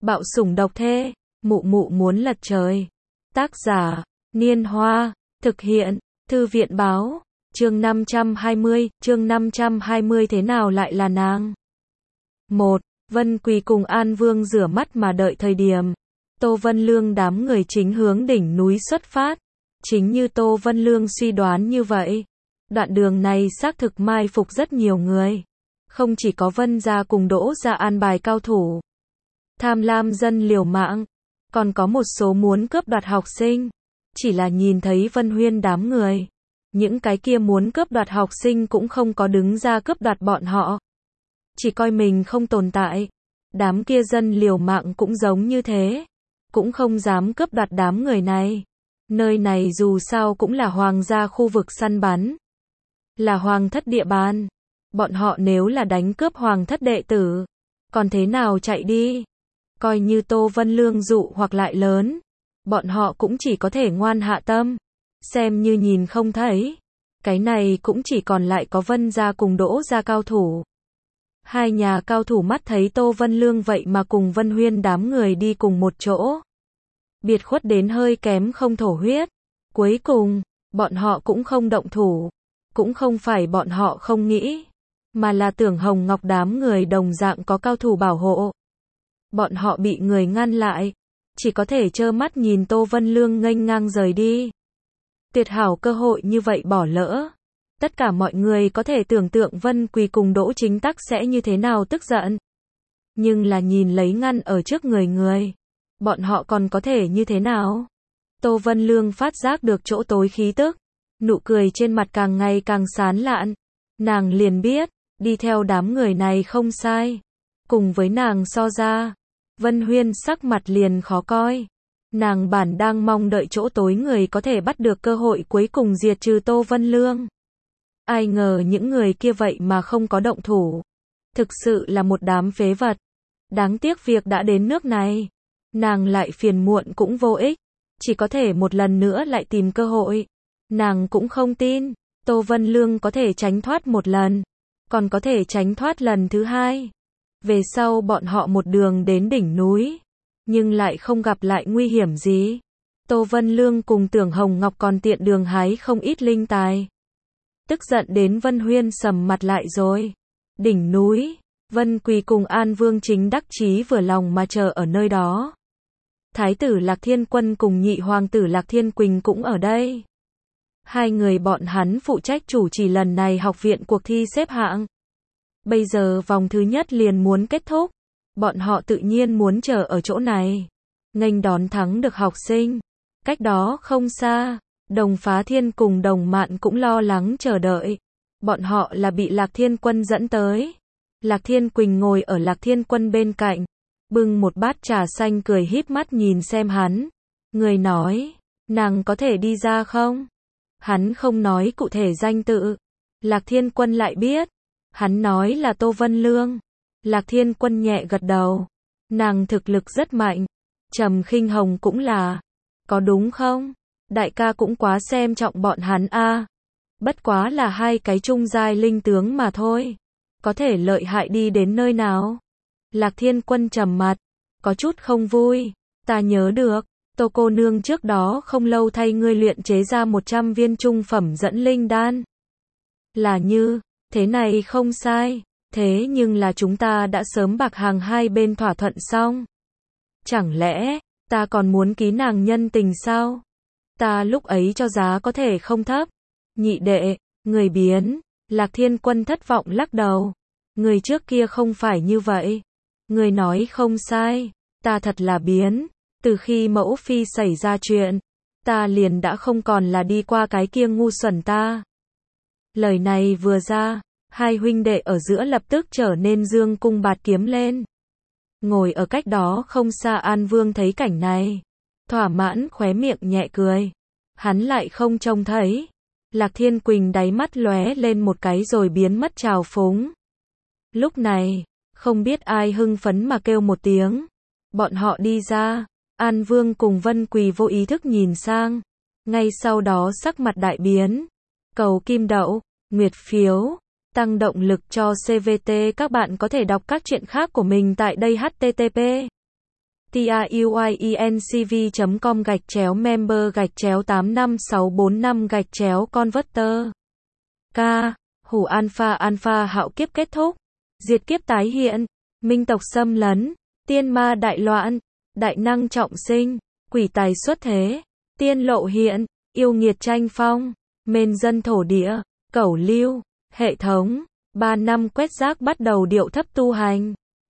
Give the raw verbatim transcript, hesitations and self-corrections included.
Bạo sủng độc thê, mụ mụ muốn lật trời. Tác giả, Niên Hoa, thực hiện, Thư viện Báo, chương năm trăm hai mươi, chương năm trăm hai mươi thế nào lại là nàng? một. Vân Quỳ cùng An Vương rửa mắt mà đợi thời điểm. Tô Vân Lương đám người chính hướng đỉnh núi xuất phát. Chính như Tô Vân Lương suy đoán như vậy. Đoạn đường này xác thực mai phục rất nhiều người. Không chỉ có Vân gia cùng Đỗ gia an bài cao thủ. Tham lam dân liều mạng. Còn có một số muốn cướp đoạt học sinh. Chỉ là nhìn thấy Vân Huyên đám người. Những cái kia muốn cướp đoạt học sinh cũng không có đứng ra cướp đoạt bọn họ. Chỉ coi mình không tồn tại. Đám kia dân liều mạng cũng giống như thế. Cũng không dám cướp đoạt đám người này. Nơi này dù sao cũng là hoàng gia khu vực săn bắn. Là hoàng thất địa bàn. Bọn họ nếu là đánh cướp hoàng thất đệ tử. Còn thế nào chạy đi? Coi như Tô Vân Lương dụ hoặc lại lớn. Bọn họ cũng chỉ có thể ngoan hạ tâm. Xem như nhìn không thấy. Cái này cũng chỉ còn lại có Vân gia cùng Đỗ gia cao thủ. Hai nhà cao thủ mắt thấy Tô Vân Lương vậy mà cùng Vân Huyên đám người đi cùng một chỗ. Biệt khuất đến hơi kém không thổ huyết. Cuối cùng, bọn họ cũng không động thủ. Cũng không phải bọn họ không nghĩ. Mà là Tưởng Hồng Ngọc đám người đồng dạng có cao thủ bảo hộ. Bọn họ bị người ngăn lại. Chỉ có thể trơ mắt nhìn Tô Vân Lương nghênh ngang rời đi. Tuyệt hảo cơ hội như vậy bỏ lỡ. Tất cả mọi người có thể tưởng tượng Vân Quỳ cùng Đỗ Chính Tắc sẽ như thế nào tức giận. Nhưng là nhìn lấy ngăn ở trước người người. Bọn họ còn có thể như thế nào? Tô Vân Lương phát giác được chỗ tối khí tức. Nụ cười trên mặt càng ngày càng sán lạn. Nàng liền biết, đi theo đám người này không sai. Cùng với nàng so ra. Vân Huyên sắc mặt liền khó coi. Nàng bản đang mong đợi chỗ tối người có thể bắt được cơ hội cuối cùng diệt trừ Tô Vân Lương. Ai ngờ những người kia vậy mà không có động thủ. Thực sự là một đám phế vật. Đáng tiếc việc đã đến nước này. Nàng lại phiền muộn cũng vô ích. Chỉ có thể một lần nữa lại tìm cơ hội. Nàng cũng không tin. Tô Vân Lương có thể tránh thoát một lần. Còn có thể tránh thoát lần thứ hai. Về sau bọn họ một đường đến đỉnh núi. Nhưng lại không gặp lại nguy hiểm gì. Tô Vân Lương cùng Tưởng Hồng Ngọc còn tiện đường hái không ít linh tài. Tức giận đến Vân Huyên sầm mặt lại rồi. Đỉnh núi, Vân Quỳ cùng An Vương chính đắc chí vừa lòng mà chờ ở nơi đó. Thái tử Lạc Thiên Quân cùng nhị hoàng tử Lạc Thiên Quỳnh cũng ở đây. Hai người bọn hắn phụ trách chủ trì lần này học viện cuộc thi xếp hạng. Bây giờ vòng thứ nhất liền muốn kết thúc. Bọn họ tự nhiên muốn chờ ở chỗ này. Nghênh đón thắng được học sinh. Cách đó không xa. Đồng Phá Thiên cùng Đồng Mạn cũng lo lắng chờ đợi. Bọn họ là bị Lạc Thiên Quân dẫn tới. Lạc Thiên Quỳnh ngồi ở Lạc Thiên Quân bên cạnh. Bưng một bát trà xanh cười híp mắt nhìn xem hắn. Người nói, nàng có thể đi ra không? Hắn không nói cụ thể danh tự. Lạc Thiên Quân lại biết. Hắn nói là Tô Vân Lương. Lạc Thiên Quân nhẹ gật đầu. Nàng thực lực rất mạnh. Trầm Khinh Hồng cũng là. Có đúng không? Đại ca cũng quá xem trọng bọn hắn a. À. Bất quá là hai cái trung giai linh tướng mà thôi. Có thể lợi hại đi đến nơi nào? Lạc Thiên Quân trầm mặt. Có chút không vui. Ta nhớ được. Tô cô nương trước đó không lâu thay ngươi luyện chế ra một trăm viên trung phẩm dẫn linh đan. Là như. Thế này không sai. Thế nhưng là chúng ta đã sớm bạc hàng hai bên thỏa thuận xong. Chẳng lẽ, ta còn muốn ký nàng nhân tình sao? Ta lúc ấy cho giá có thể không thấp. Nhị đệ, người biến. Lạc Thiên Quân thất vọng lắc đầu. Người trước kia không phải như vậy. Người nói không sai. Ta thật là biến. Từ khi mẫu phi xảy ra chuyện. Ta liền đã không còn là đi qua cái kia ngu xuẩn ta. Lời này vừa ra. Hai huynh đệ ở giữa lập tức trở nên dương cung bạt kiếm lên. Ngồi ở cách đó không xa An Vương thấy cảnh này. Thỏa mãn khóe miệng nhẹ cười. Hắn lại không trông thấy. Lạc Thiên Quỳnh đáy mắt lóe lên một cái rồi biến mất trào phúng. Lúc này, không biết ai hưng phấn mà kêu một tiếng. Bọn họ đi ra. An Vương cùng Vân Quỳ vô ý thức nhìn sang. Ngay sau đó sắc mặt đại biến. Cầu kim đậu, nguyệt phiếu. Tăng động lực cho xê vê tê. Các bạn có thể đọc các truyện khác của mình tại đây. H T T P truyencv chấm com gạch chéo member gạch chéo tám năm sáu bốn năm gạch chéo converter. K. Hủ alpha alpha hạo kiếp kết thúc. Diệt kiếp tái hiện. Minh tộc xâm lấn. Tiên ma đại loạn. Đại năng trọng sinh. Quỷ tài xuất thế. Tiên lộ hiện. Yêu nghiệt tranh phong. Mên dân thổ địa. Cẩu lưu. Hệ thống. Ba năm quét rác bắt đầu điệu thấp tu hành.